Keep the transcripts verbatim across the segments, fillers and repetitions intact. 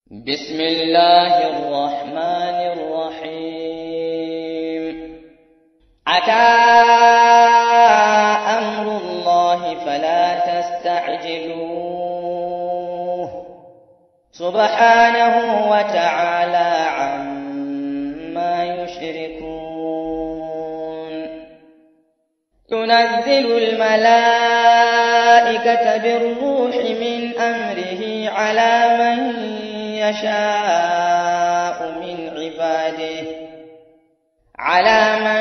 بسم الله الرحمن الرحيم أتى أمر الله فلا تستعجلوه سبحانه وتعالى عما يشركون ينزل الملائكة بالروح من أمره على من يشاء من عباده على من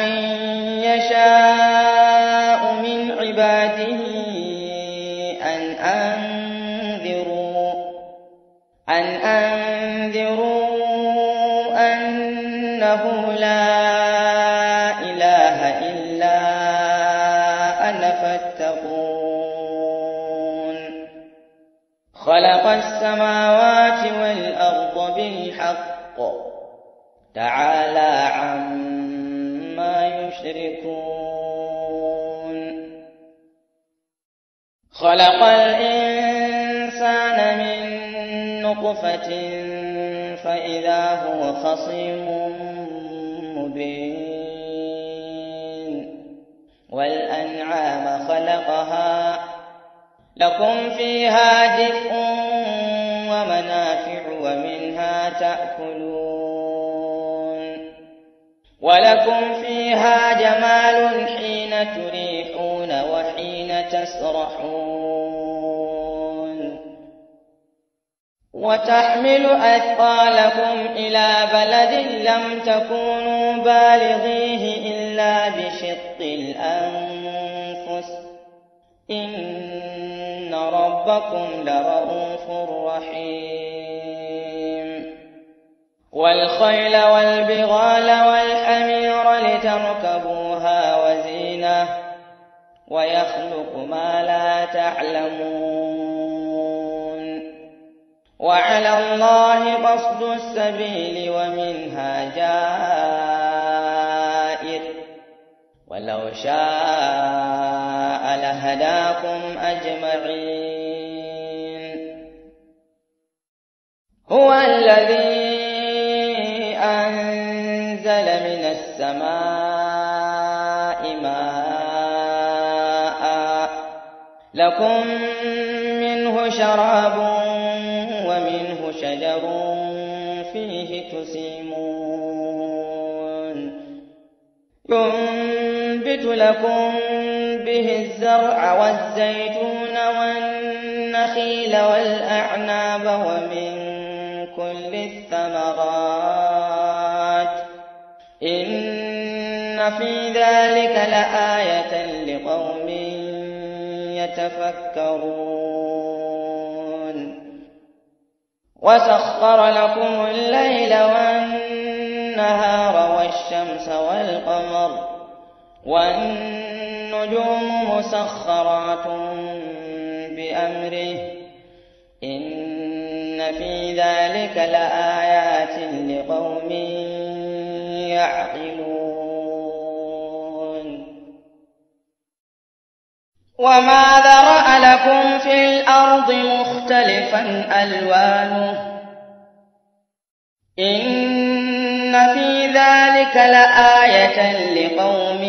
يشاء من عباده أن أنذروا أن أنذروا أنه لا إله إلا أنا فاتقون خلق السماوات والأرض بالحق تعالى عما يشركون خلق الإنسان من نطفة فإذا هو خصيم مبين والأنعام خلقها لكم فيها دفء ومنافع ومنها تأكلون ولكم فيها جمال حين تريحون وحين تسرحون وتحمل أثقالكم إلى بلد لم تكونوا بالغيه إلا بشق الأنفس إن ربكم لرؤوف رحيم والخيل والبغال والحمير لتركبوها وزينة ويخلق ما لا تعلمون وعلى الله قصد السبيل ومنها جائر ولو شاء لهداكم أجمعين هو الذي أنزل من السماء ماء لكم منه شراب ومنه شجر فيه تسيمون ينبت لكم به الزرع والزيتون والنخيل والأعناب ومن كل الثمرات إن في ذلك لآية لقوم يتفكرون وسخر لكم الليل والنهار والشمس والقمر والنجوم مسخرات بأمره إن في ذلك لآيات لقوم يعقلون وما ذرأ لكم في الأرض مختلفا ألوانه إن في ذلك لآية لقوم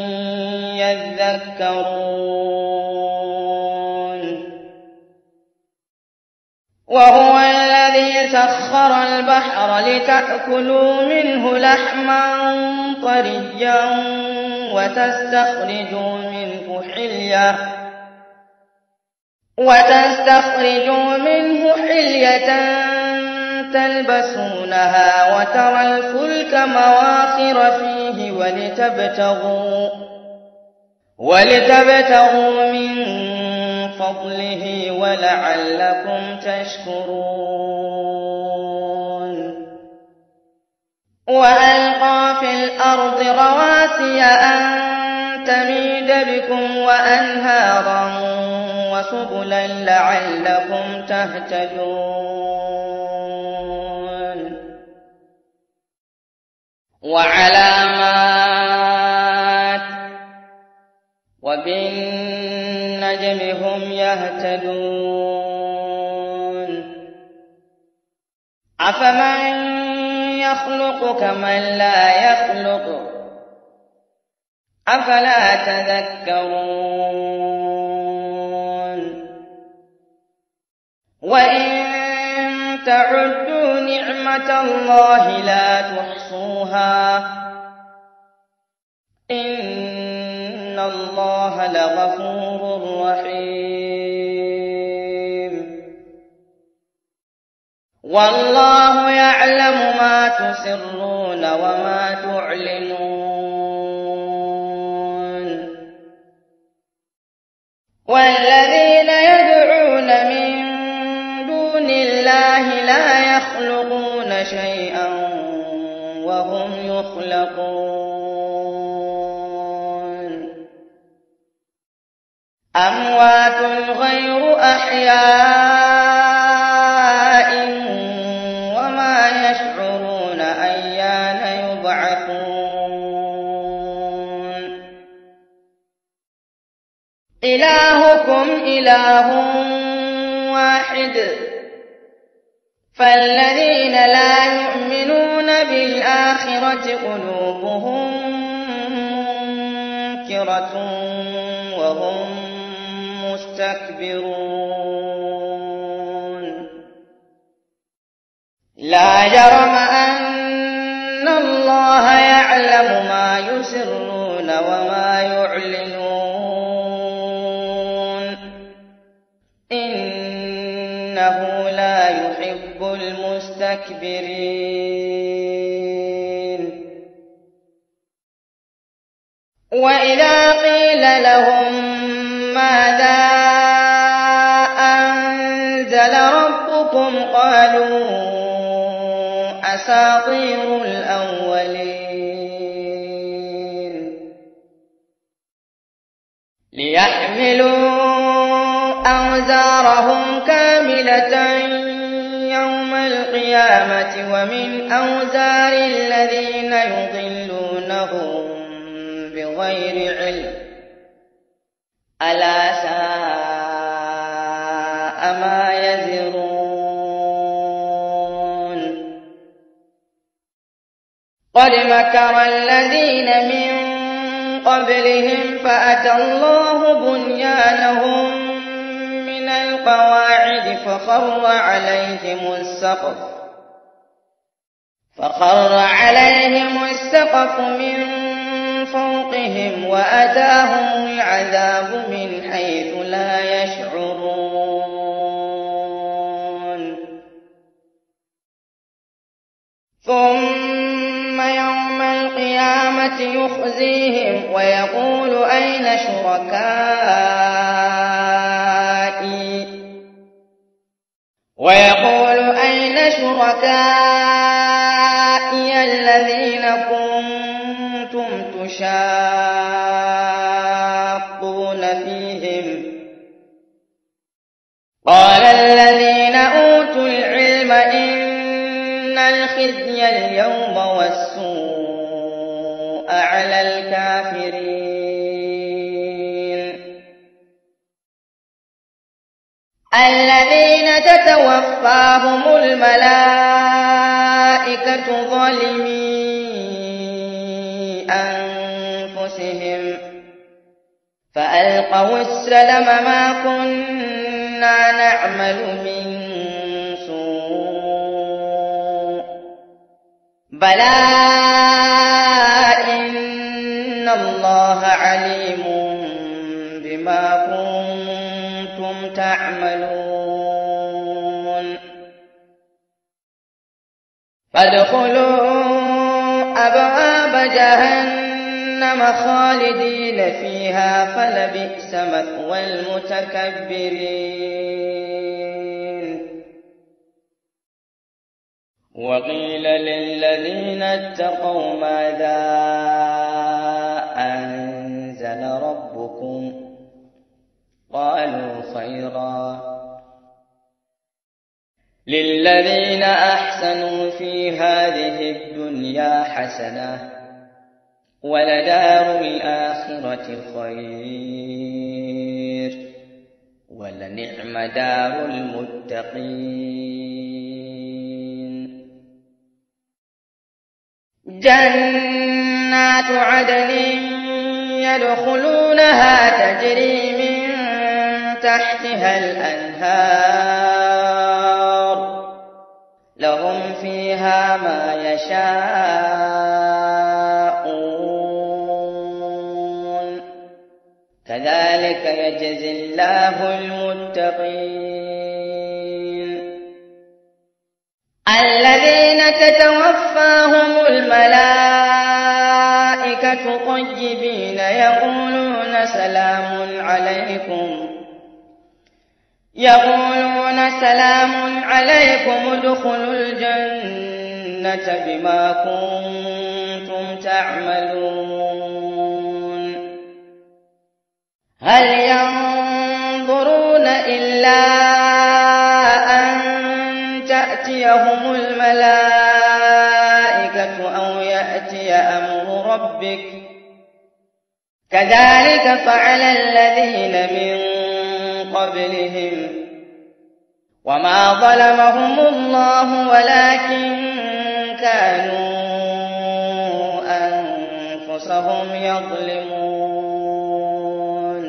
يذكرون وهو الذي سخر البحر لتأكلوا منه لحما طريا وتستخرجوا منه حلية وتستخرجوا منه حلية تلبسونها وترى الفلك مواخر فيه ولتبتغوا ولتبتغوا من فضله ولعلكم تشكرون وألقى في الأرض رواسي أن تميد بكم وأنهارا وسبلا لعلكم تهتدون وعلامات وبالنجم هم يهتدون أفمن يخلق كمن لا يخلق أفلا تذكرون وإن تعدوا نعمة الله لا تحصوها إن الله لغفور رحيم والله يعلم ما تسرون وما تعلنون والذين يدعون من دون الله لا يخلقون شيئا وهم يخلقون أموات غير أحياء وما يشعرون أيان يبعثون إلهكم إله واحد فالذين لا يؤمنون بالآخرة قلوبهم منكرة وهم مستكبرون لا جرم أن الله يعلم ما يسرون وما يعلنون إنه لا يحب المستكبرين وإذا قيل لهم ماذا أنزل ربكم قالوا أساطير الأولين ليحملوا أوزارهم كاملة يوم القيامة ومن أوزار الذين يضلونهم بغير علم ألا ساء ما يزرون قد مكر الذين من قبلهم فأتى الله بنيانهم من القواعد فخر عليهم السقف فخر عليهم السقف من فوقهم وأتاهم العذاب من حيث لا يشعرون ثم يوم القيامة يخزيهم ويقول أين شركائي ويقول أين شركائي الذين كنتم تشاقون فيهم قال الذين أوتوا العلم إن الخزي اليوم والسوء على الكافرين الذين تتوفاهم الملائكة ظالمي أنفسهم فألقوا السلم ما كنا نعمل من سوء بلى إن الله عليم بما كنتم تعملون فادخلوا أبواب جهنم خالدين فيها فلبئس مثوى المتكبرين وقيل للذين اتقوا ماذا أنزل ربكم قالوا خيرا للذين أحسنوا في هذه الدنيا حسنة ولدار الآخرة خير ولنعم دار المتقين جنات عدن يدخلونها تجري من تحتها الأنهار لهم فيها ما يشاءون كذلك يجزي الله المتقين الذين تتوفاهم الملائكة طيبين يقولون سلام عليكم يقولون سلام عليكم ادخلوا الجنة بما كنتم تعملون هل ينظرون إلا أن تأتيهم الملائكة أو يأتي أمر ربك كذلك فعل الذين من قبلهم وما ظلمهم الله ولكن كانوا أنفسهم يظلمون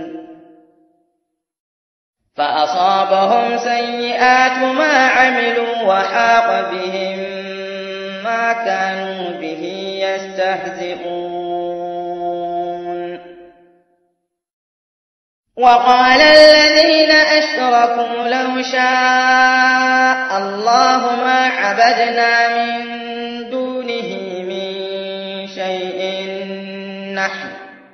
فأصابهم سيئات ما عملوا وحاق بهم ما كانوا به يستهزئون وقال الذين أشركوا لو شاء الله ما عبدنا من دونه من شيء نحن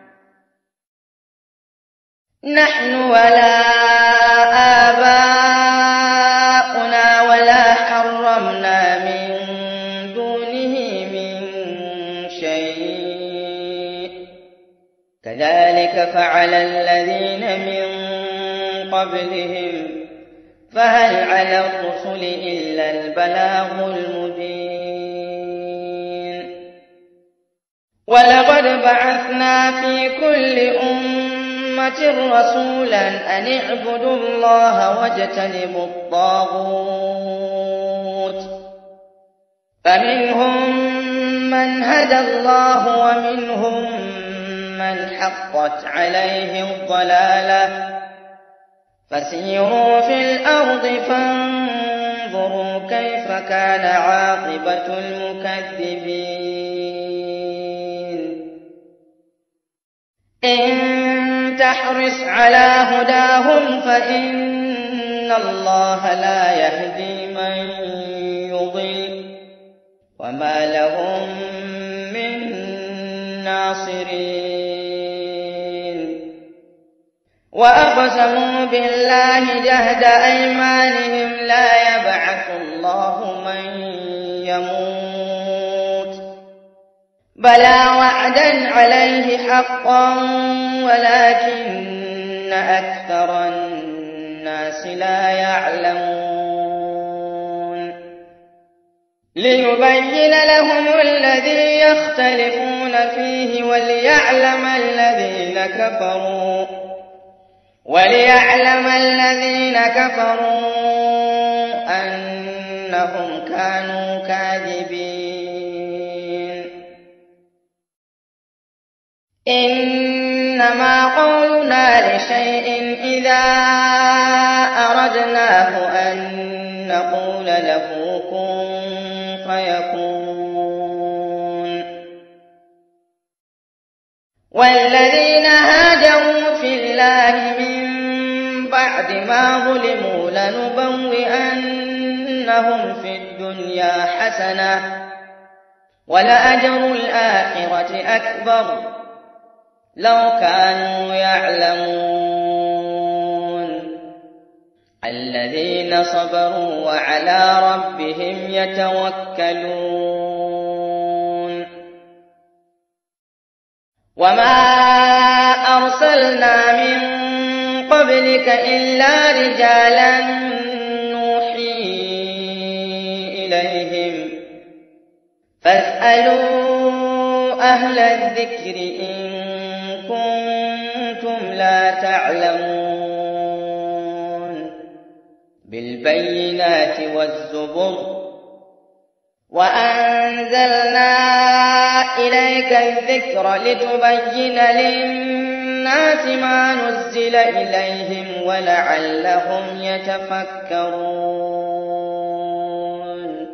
نحن ولا آباؤنا ولا حرمنا من دونه من شيء كذلك فعل الذين من قبلهم فهل على الرسل إلا البلاغ المبين ولقد بعثنا في كل أمة رسولا أن اعبدوا الله واجتنبوا الطاغوت فمنهم من هدى الله ومنهم من حقت عليه الضلالة فسيروا في الأرض فانظروا كيف كان عاقبة المكذبين إن تحرص على هداهم فإن الله لا يهدي من يضل وما لهم من ناصرين وأقسموا بالله جهد أيمانهم لا يبعث الله من يموت بلى وعدا عليه حقا ولكن أكثر الناس لا يعلمون ليبين لهم الذي يختلفون فيه وليعلم الذين كفروا وليعلم الذين كفروا أنهم كانوا كاذبين إنما قولنا لشيء إذا أردناه أن نقول له كن فيكون والذين هاجروا في الله من بعد ما ظلموا لنبوئنهم في الدنيا حسنة ولأجر الآخرة أكبر لو كانوا يعلمون الذين صبروا وعلى ربهم يتوكلون وما أرسلنا من قبلك إلا رجالا نوحي إليهم فاسألوا أهل الذكر إن كنتم لا تعلمون بالبينات والزبر وأنزلنا إليك الذكر لتبين للناس ما نزل إليهم ولعلهم يتفكرون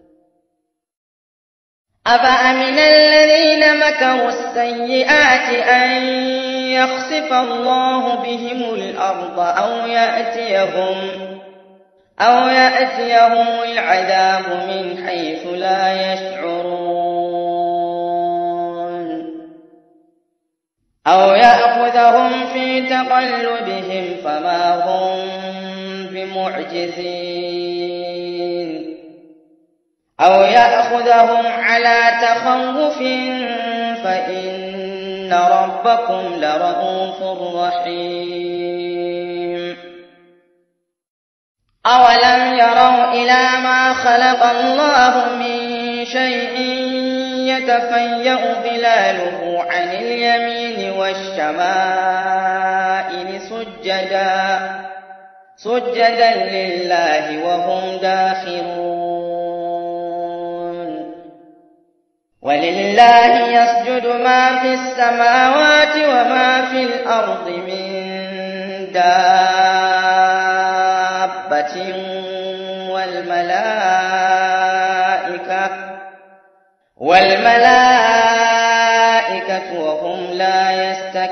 أفأمن الذين مكروا السيئات أن يخسف الله بهم الأرض أو يأتيهم أو يأتيهم العذاب من حيث لا يشعرون أو يأخذهم في تقلبهم فما هم بمعجزين أو يأخذهم على تخوف فإن ربكم لرءوف رحيم أولم يروا إلى ما خلق الله من شيء يتفيأ ظلاله عن اليمين والشمائل سجدا سجدا لله وهم داخرون ولله يسجد ما في السماوات وما في الأرض من دابة والملائكة والملائكة وهم لا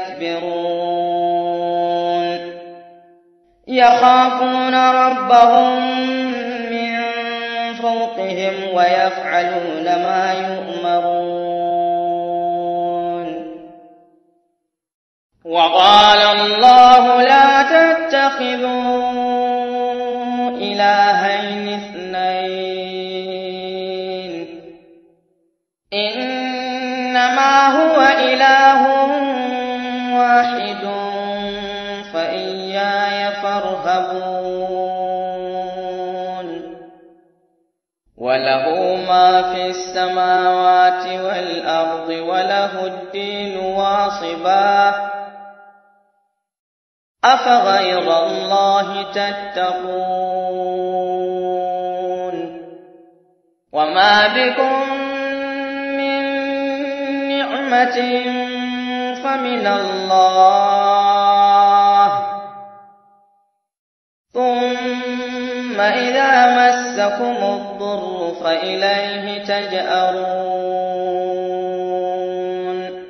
يستكبرون يخافون ربهم من فوقهم ويفعلون ما يؤمرون وقال الله لا تتخذوا إلهين اثنين إنما هو إله واحد فإياي فارهبون وله ما في السماوات والأرض وله الدين واصبا أفغير الله تتقون وما بكم من نعمة فمن الله ثم إذا مسكم الضر فإليه تجأرون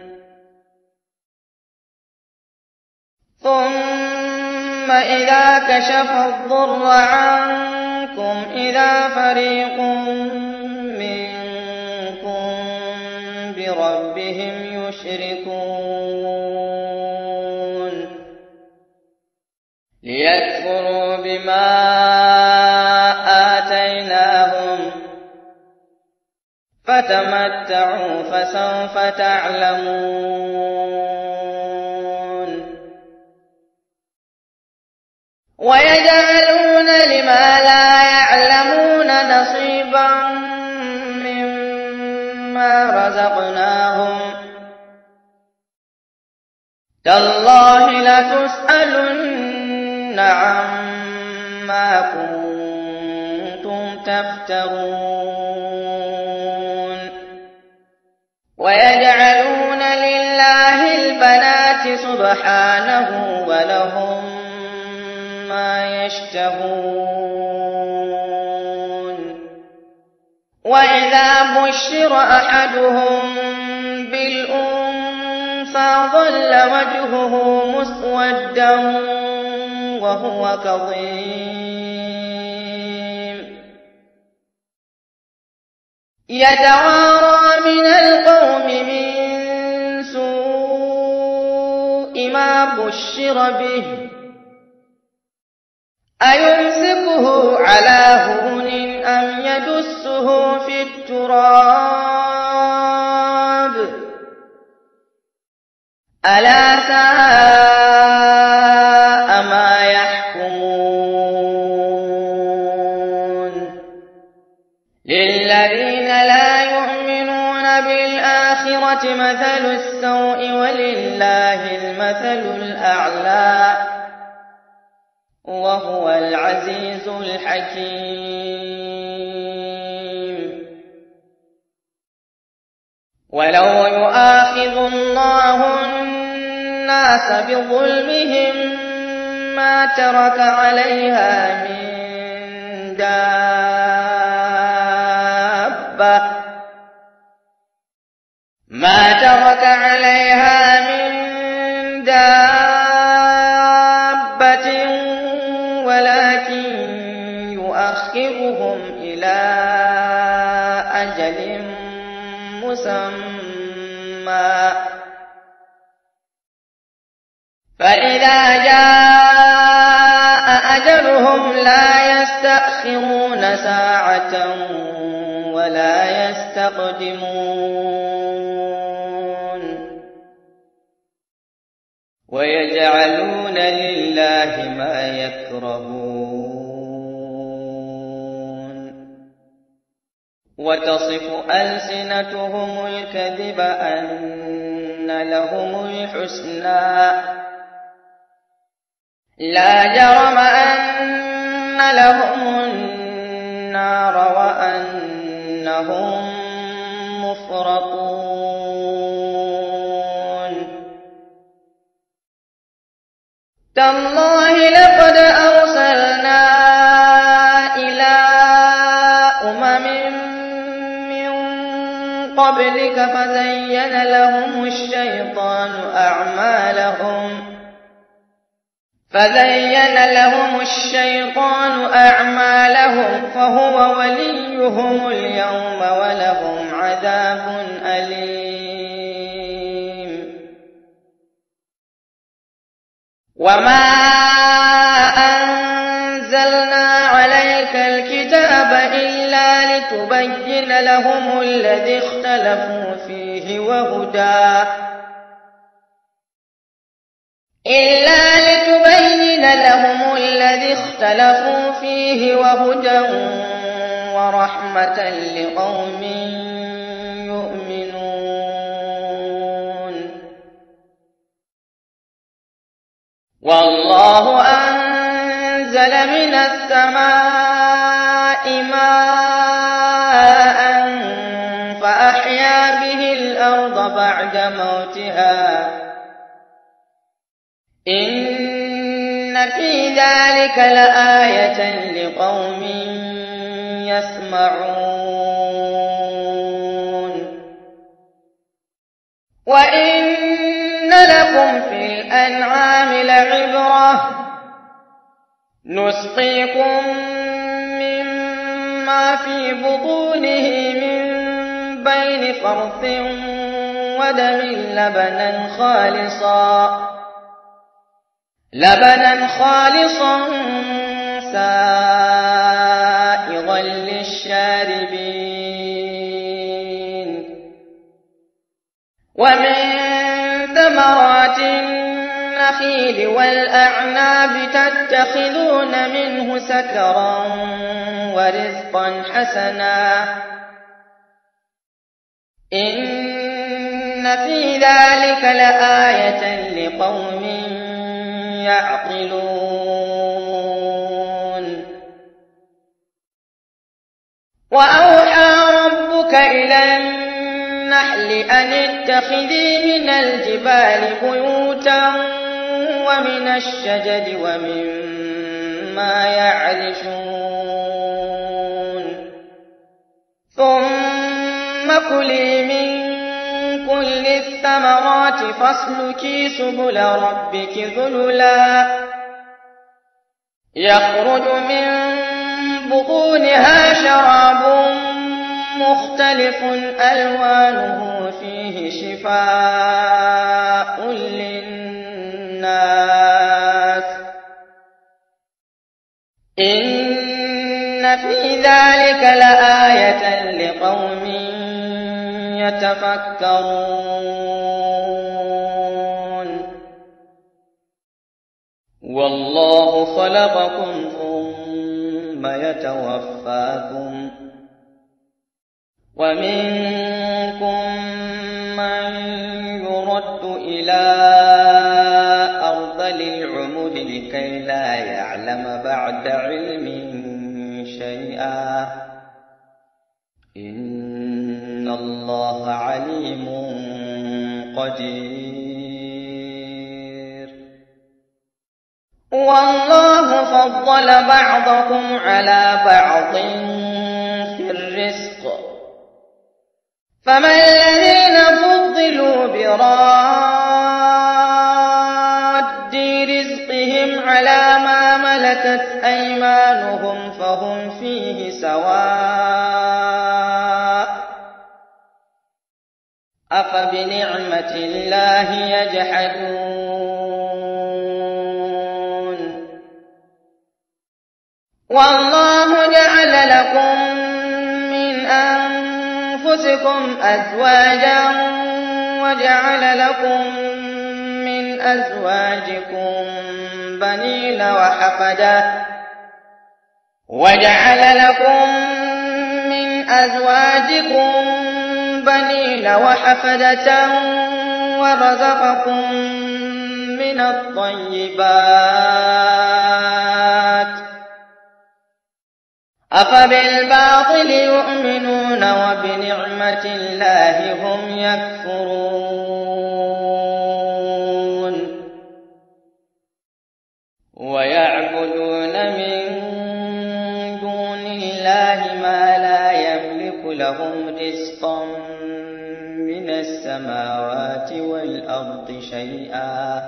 ثم إذا كشف الضر عنكم إذا فريق منكم بربهم يشركون ليكفروا بما آتيناهم فتمتعوا فسوف تعلمون ويجعلون لما لا يعلمون نصيبا مما رزقناهم تالله لتسألن عما كنتم تفترون ويجعلون لله البنات سبحانه ولهم ما يشتهون وإذا بشر أحدهم بالأنثى ظل وجهه مسودا وهو كظيم يتوارى من القوم من سوء ما بشر به أيمسكه على هون أم يدسه في التراب ألا ساء ما يحكمون للذين لا يؤمنون بالآخرة مثل السوء ولله المثل الأعلى وهو العزيز الحكيم ولو يؤاخذ الله الناس بظلمهم ما ترك عليها من دابة ما ترك عليها من دابة ولكن يؤخرهم إلى أجل مسمى فإذا جاء أجلهم لا يستأخرون ساعة ولا يستقدمون ويجعلون لله ما يكرهون وتصف ألسنتهم الكذب أن لهم الحسنى لا جرم أن لهم النار وأنهم مفرطون تالله لقد أرسلنا إلى أمم من قبلك فزين لهم الشيطان أعمالهم فزين لهم الشيطان أعمالهم فهو وليهم اليوم ولهم عذاب أليم وما أنزلنا عليك الكتاب إلا لتبين لهم الذي اختلفوا فيه وهدى إلا لتبين لهم الذي اختلفوا فيه وهدى ورحمة لقوم يؤمنون والله أنزل من السماء ماء فأحيا به الأرض بعد موتها إن في ذلك لآية لقوم يسمعون وإن لكم في الأنعام لعبرة نسقيكم مما في بطونه من بين فرث ودم لبنا خالصا لبنا خالصا سائغا للشاربين ومن ثمرات النخيل والأعناب تتخذون منه سكرا ورزقا حسنا إن في ذلك لآية لقوم يعقلون وأوحى ربك إلى النحل أن اتخذي من الجبال بيوتا ومن الشجر ومما يعرشون ثم كلي من كل الثمرات فاسلكي سبل ربك ذللا يخرج من بطونها شراب مختلف ألوانه فيه شفاء للناس إن في ذلك لآية لقوم يتفكرون والله خلقكم ثم يتوفاكم ومنكم من يرد إلى أرذل العمر لكي لا يعلم بعد علم شيئا إن الله عليم قدير. والله فضل بعضكم على بعض في الرزق، فما الذين فضلوا براد رزقهم على ما ملكت أيمانهم فهم فيه سواء، أفبنعمة الله يجحدون. والله جعل لكم من أنفسكم أزواجا وجعل لكم من أزواجكم بنين وحفدة وجعل لكم من أزواجكم بنين وحفدة ورزقكم من الطيبات، أفبالباطل يؤمنون وبنعمة الله هم يكفرون. ويعبدون من دون الله ما لا يملك لهم رزقا من السماوات والأرض شيئا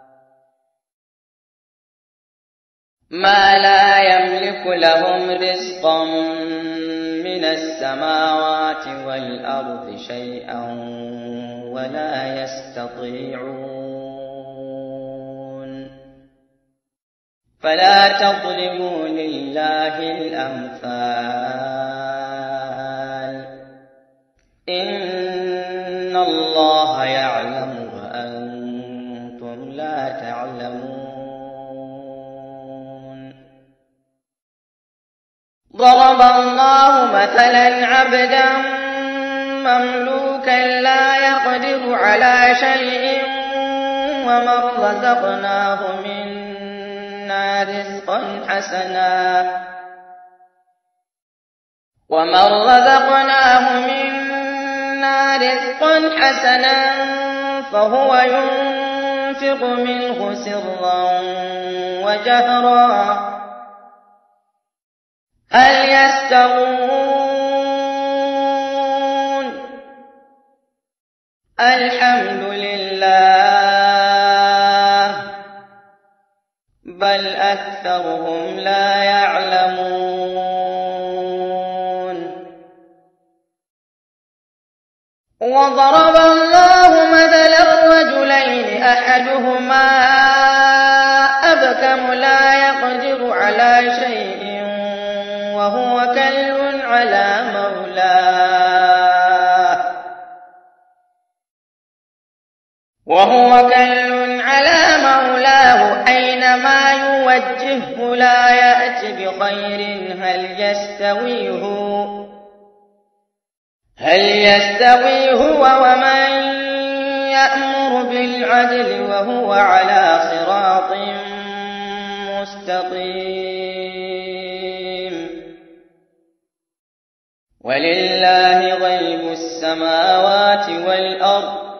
ما لا يملك لهم رزقا من السماوات والأرض شيئا ولا يستطيعون. فلا تضربوا لله الأمثال، إن الله يعلم وأنتم لا تعلمون. ضرب الله مثلا عبدا مملوكا لا يقدر على شيء ومن رزقناه منا رزقا حسنا ومن رزقناه منا رزقا حسنا فهو ينفق منه سرا وجهرا هل يستوون؟ الحمد لله بل أكثرهم لا يعلمون. وضرب الله مثلا رجلين أحدهما أبكم لا يقدر على شيء وهو كل على مولاه وهو كل على مولاه أينما يوجهه لا يأتي بخير هل يستوي هو هل يستوي هو ومن يأمر بالعدل وهو على صراط مستقيم. ولله غيب السماوات والأرض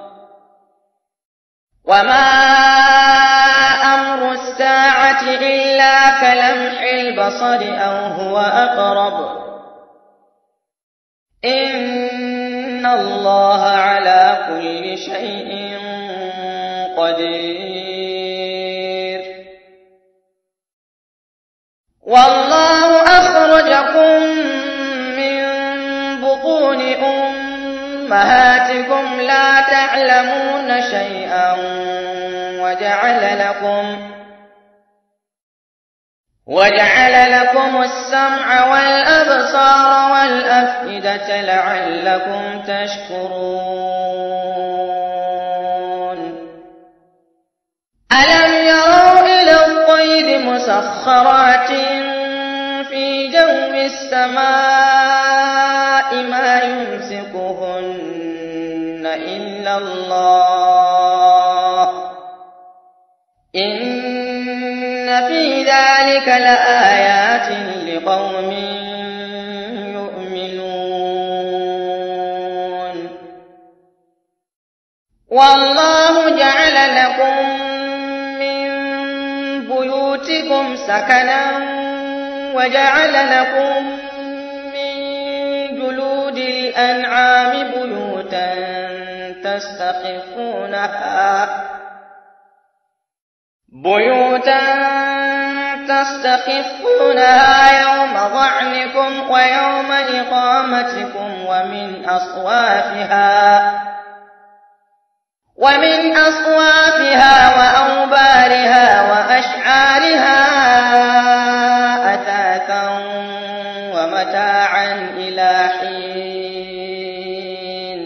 وما أمر الساعة إلا كلمح البصر أو هو أقرب إن الله على كل شيء قدير. والله أخرجكم من بطون أمهاتكم لا تعلمون شيئا وجعل لكم وجعل لكم السمع والأبصار والأفئدة لعلكم تشكرون. ألم يروا إلى الطير مسخرات في جو السماء ما يمسكهن إلا الله إن في ذلك لآيات لقوم يؤمنون. والله جعل لكم من بيوتكم سكنا وجعل لكم من جلود الأنعام بيوتا تستخفونها بيوتا تستخفونها يوم ظعنكم ويوم إقامتكم ومن أصوافها ومن أصوافها وأوبارها وأشعارها أثاثا ومتاعا إلى حين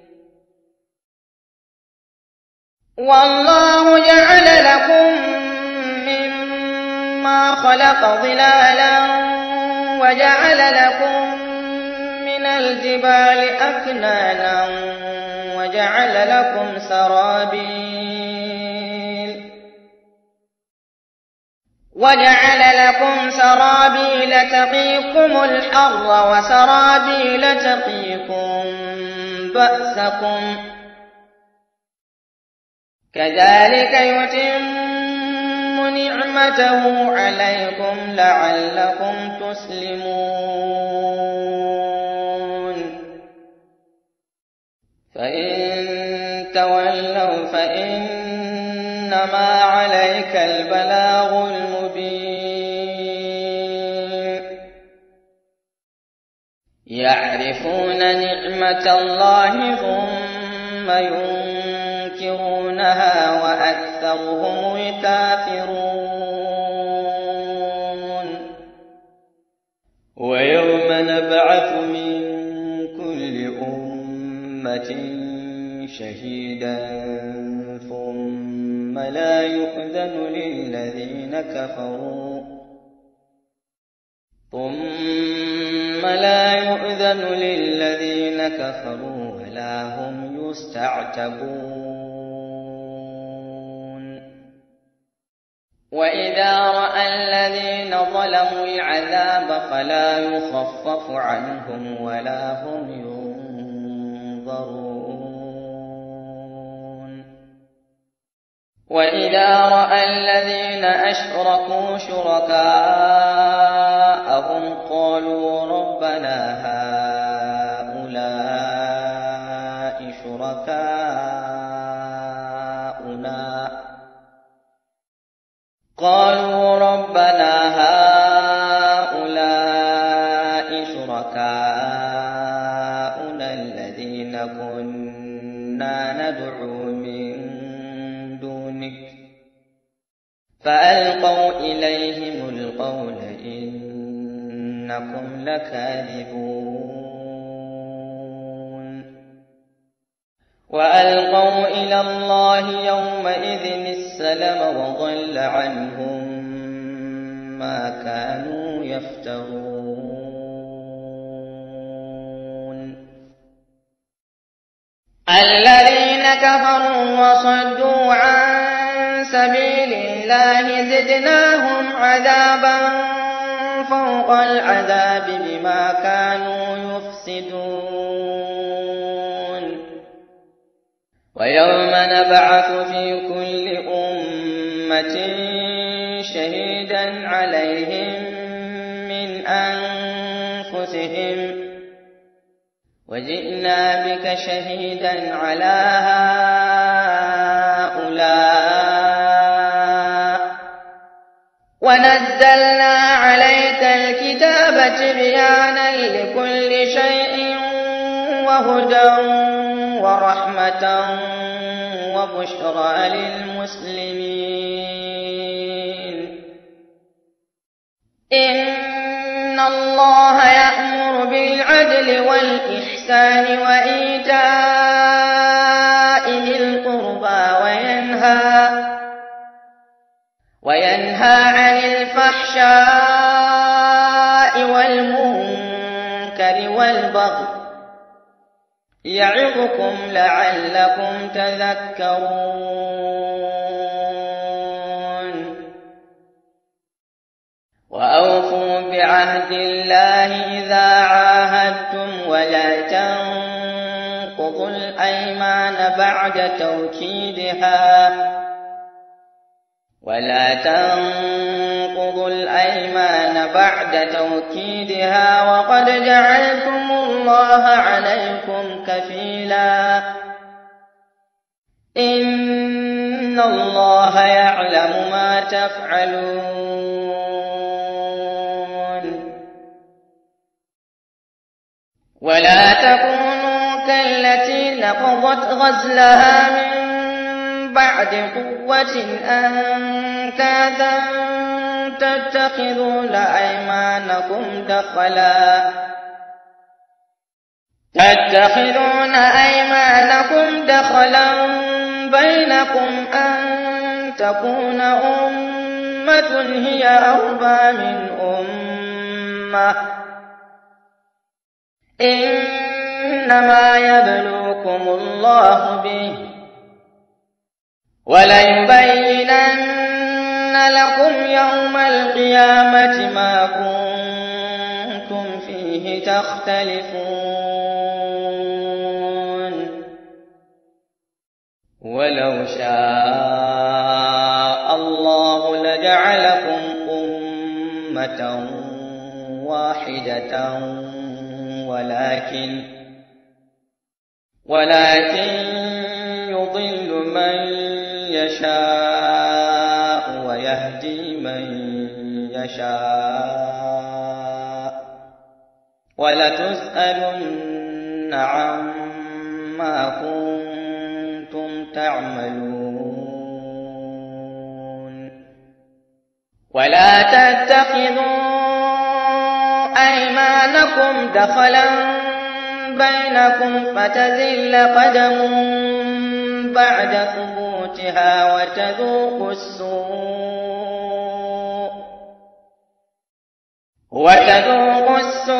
والله جعل لكم مما خلق ظلالا وجعل لكم من الجبال أكنانا وجعل لكم سرابيل وجعل لكم سرابيل تقيكم الحر وسرابيل تقيكم بأسكم كذلك يتم نعمته عليكم لعلكم تسلمون فإن تولوا فإنما عليك البلاغ المبين يعرفون نعمة الله ثم ينكرونها وأكثرهم الكافرون ويوم نبعث من كل أمة شهيدا ثم لا يؤذن للذين كفروا ثم لا يؤذن للذين كفروا ولا هم يستعتبون وإذا رأى الذين ظلموا العذاب فلا يخفف عنهم ولا هم ينظرون وإذا رأى الذين أشركوا شركاءهم قالوا ربنا هؤلاء شركاؤنا قالوا ربنا هؤلاء شركاؤنا الذين كنا ندعو من دونك فألقوا إليهم القول إنكم لكاذبون وألقوا إلى الله يومئذ السلم وضل عنهم ما كانوا يفترون الذين كفروا وصدوا عن سبيل الله زدناهم عذابا فوق العذاب بما كانوا يفسدون ويوم نبعث في كل أمة شهيدا عليهم من أنفسهم وجئنا بك شهيدا على هؤلاء ونزلنا عليك الكتاب تبيانا لكل شيء وهدى ورحمة وبشرى للمسلمين إن الله يأمر بالعدل والإحسان وإيتاء ذي القربى وينهى وينهى عن الفحشاء والمنكر والبغي يعظكم لعلكم تذكرون وأوفوا بعهد الله إذا عاهدتم ولا تنقضوا الأيمان الأيمان بعد توكيدها ولا تنقضوا الأيمان بعد توكيدها وقد جعلتم الله عليكم كفيلا إن الله يعلم ما تفعلون ولا تكونوا كالتي نقضت غزلها من بعد قوة أنكاثا تتخذون أيمانكم دخلا تتخذون أيمانكم دخلا بينكم أن تكون أمة هي أربى من أمة إنما يبلوكم الله به وليبينن لكم يوم القيامة ما كنتم فيه تختلفون ولو شاء الله لجعلكم أمة واحدة ولكن ولكن يضل من يشاء ويهدي من يشاء ولتسألن عما كنتم تعملون ولا تتخذوا أيمانكم دخلا بينكم فتزل قدم بعد ثبوتها وتذوقوا السوء وتذوقوا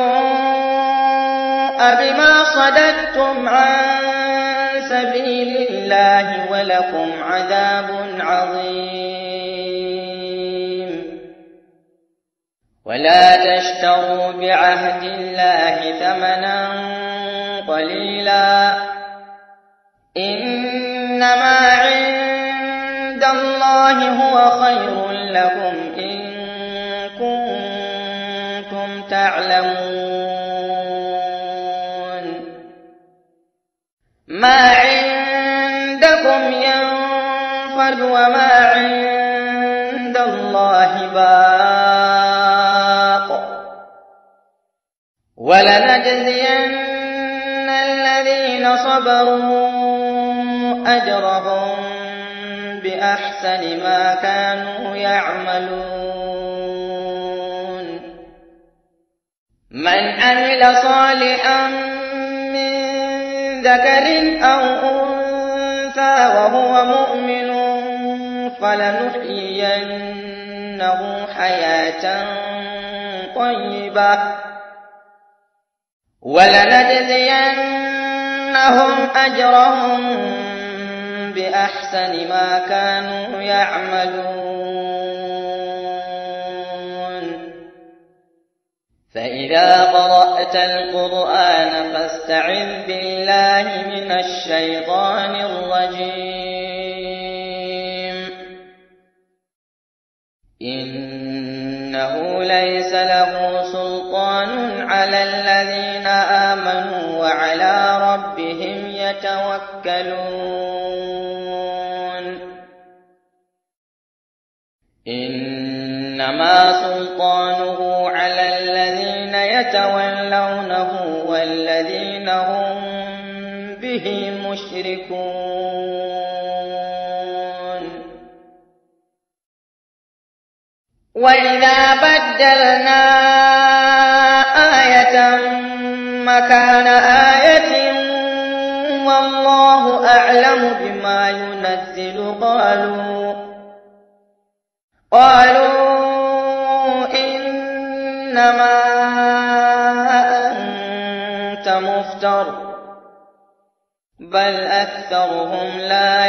السوء بما صددتم عن سبيل الله ولكم عذاب عظيم ولا تشتروا بعهد الله ثمنا قليلا إنما عند الله هو خير لكم إن كنتم تعلمون ما عندكم ينفد وما عند الله باق ولنجزين الذين صبروا أجرهم بأحسن ما كانوا يعملون من عمل صالحا من ذكر أو أنثى وهو مؤمن فلنحيينه حياة طيبة ولنجزينهم أجرهم بأحسن ما كانوا يعملون فإذا قرأت القرآن فاستعذ بالله من الشيطان الرجيم إنه ليس له سلطان على الذين آمنوا وعلى ربهم يتوكلون إنما سلطانه على الذين يتولونه والذين هم به مشركون وإذا بدلنا آية مكان آية والله أعلم بما ينزل قالوا قالوا إنما أنت مفتر بل أكثرهم لا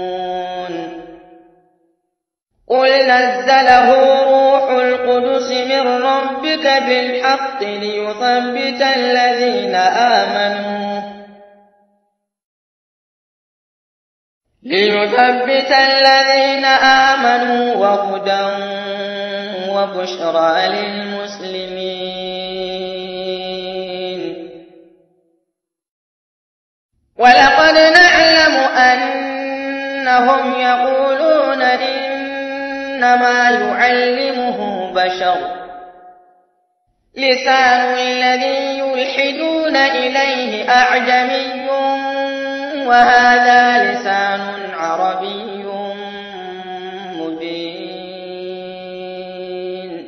يعلمون قل نزله روح القدس من من ربك بالحق ليثبت الذين آمنوا ليثبت الذين آمنوا وهدى وبشرى للمسلمين. ولقد نعلم أنهم يقولون إنما يعلمه بشر لسان الذي يلحدون إليه أعجمي وهذا لسان عربي مبين.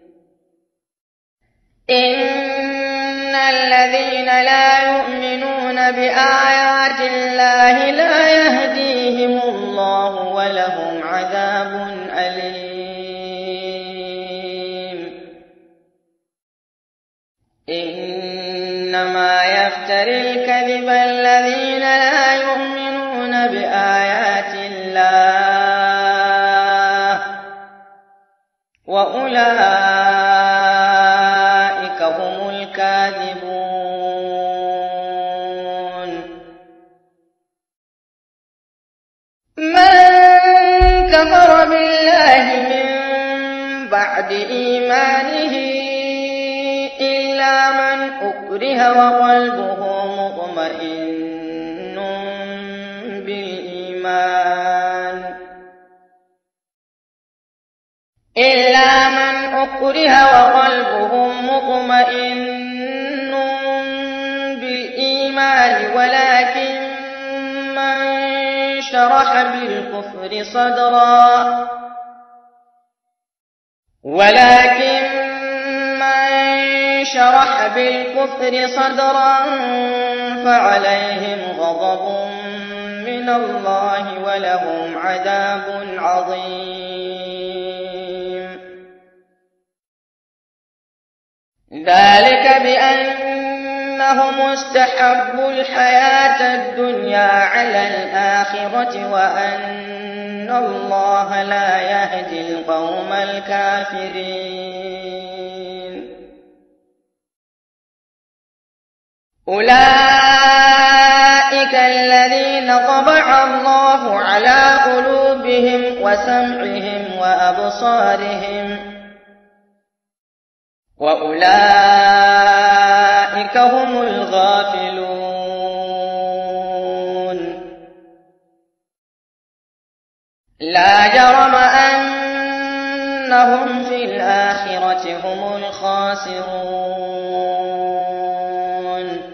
إن الذين لا يؤمنون بآيات الله لا يهديهم الله ولهم عذاب أليم. إنما يفتري الكذب الذين لا يؤمنون بآيات الله وأولئك هم الكاذبون. من كفر بالله من بعد إيمانه إلا من أكره وقلبه مطمئن بالإيمان إلا من أكره وقلبه مطمئن بالإيمان ولكن من شرح بالكفر صدرا ولكن شرح بالكفر صدرا فعليهم غضب من الله ولهم عذاب عظيم. ذلك بأنهم استحبوا الحياة الدنيا على الآخرة وأن الله لا يهدي القوم الكافرين. أولئك الذين طبع الله على قلوبهم وسمعهم وأبصارهم وأولئك هم الغافلون. لا جرم أنهم في الآخرة هم الخاسرون.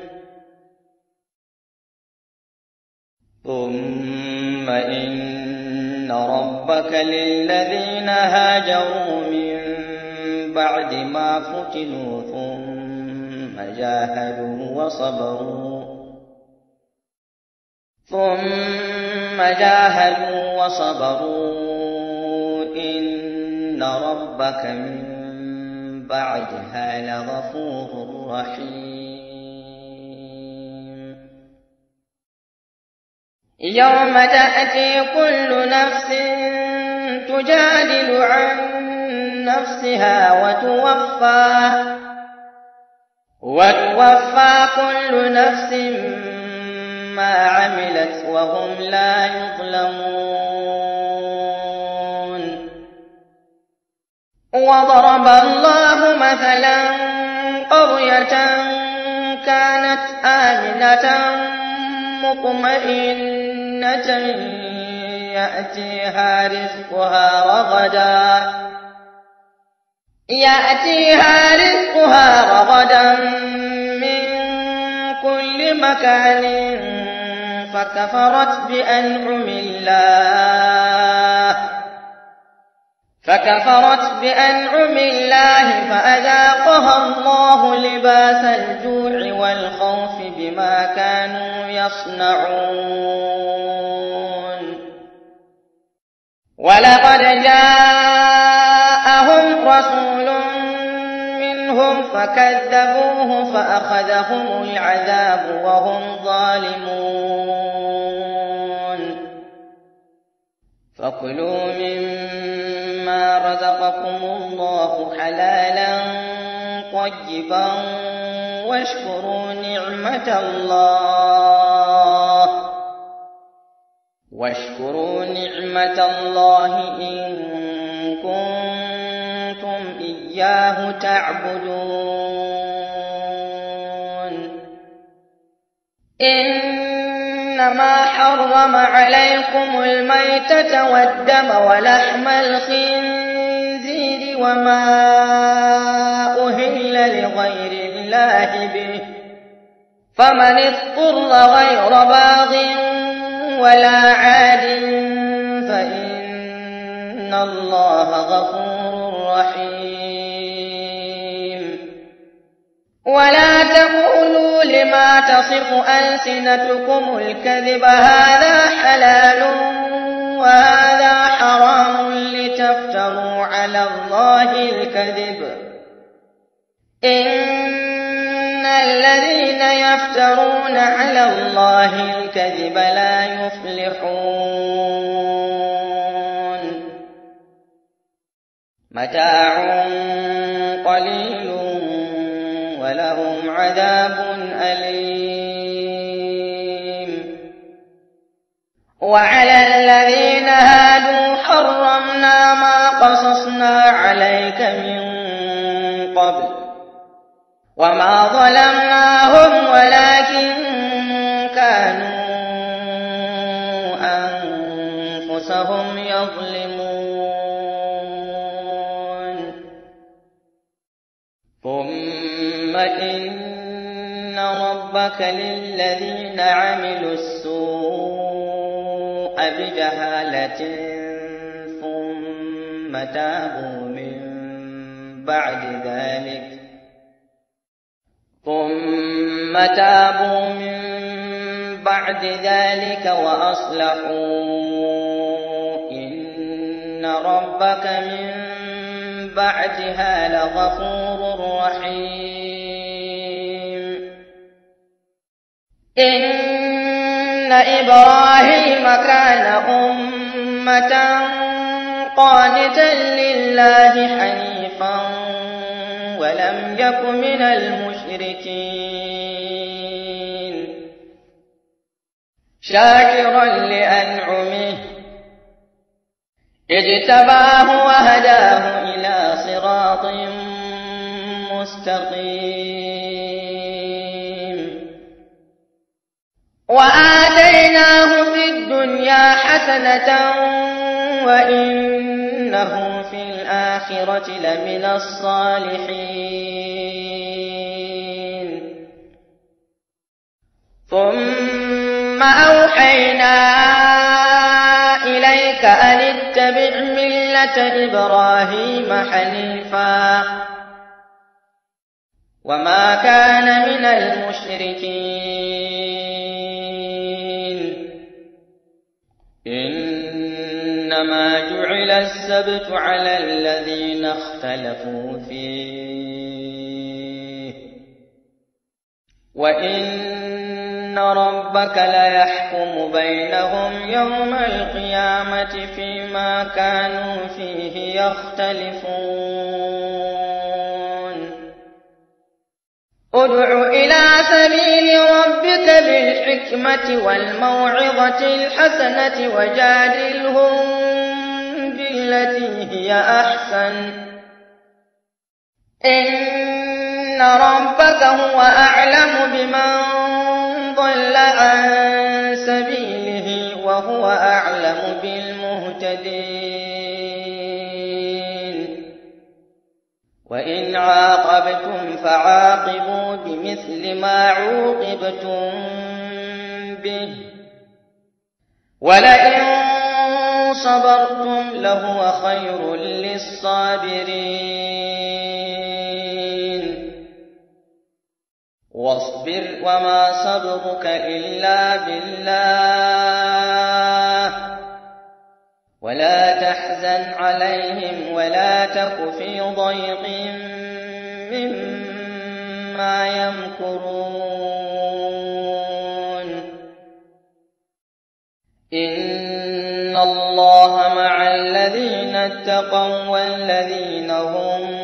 ثم إن ربك للذين هاجروا من بعد ما فتنوا ثم جاهدوا وصبروا ثم جاهدوا وصبروا إن ربك من بعدها لغفور رحيم. يوم تأتي كل نفس تجادل عن نفسها وتوفى وتوفى كل نفس ما عملت وهم لا يظلمون. وضرب الله مثلا قرية كانت آمنة مطمئنة يأتيها رزقها رغدا يأتيها رزقها رغدا من كل مكان فكفرت بأنعم الله فكفرت بأنعم الله فأذاقها الله لباس الجوع والخوف بما كانوا يصنعون. ولقد جاءهم رسول منهم فكذبوه فأخذهم العذاب وهم ظالمون. فكلوا مما مما رزقكم الله حلالا طيبا واشكروا نعمة الله واشكروا نعمة الله إن كنتم إياه تعبدون إنما حرم عليكم الميتة والدم ولحم الخنزير وما أهل لغير الله به فمن اضطر غير باغ ولا عاد فإن الله غفور رحيم ولا تقولوا لما تصف ألسنتكم الكذب هذا حلال وهذا حرام لتفتروا على الله الكذب إن الذين يفترون على الله الكذب لا يفلحون متاع قليل ولهم عذاب أليم وعلى الذين هادوا حرمنا ما قصصنا عليك من قبل وما ظلمناهم ولكن كانوا أنفسهم يظلمون ثم إن ربك للذين عملوا السوء بجهالة ثم تابوا من بعد ذلك ثم تابوا من بعد ذلك وأصلحوا إن ربك من بعدها لغفور رحيم إن إبراهيم كان أمة قانتا لله حنيفا ولم يك من المشركين شاكرا لأنعمه اجتباه وهداه إلى صراط مستقيم وآتيناه في الدنيا حسنة وإنه في الآخرة لمن الصالحين ثم أوحينا إليك أن اتبع ملة إبراهيم حنيفا وما كان من المشركين إنما جعل السبت على الذين اختلفوا فيه وإن ربك ليحكم بينهم يوم القيامة فيما كانوا فيه يختلفون ادع إلى سبيل ربك بالحكمة والموعظة الحسنة وجادلهم بالتي هي أحسن إن ربك هو أعلم بمن ضل عن سبيله وهو أعلم بالمهتدين وإن عاقبتم فعاقبوا بمثل ما عوقبتم به ولئن صبرتم لهو خير للصابرين واصبر وما صبرك إلا بالله ولا تحزن عليهم ولا تك في ضيق مما يمكرون إن الله مع الذين اتقوا والذين هم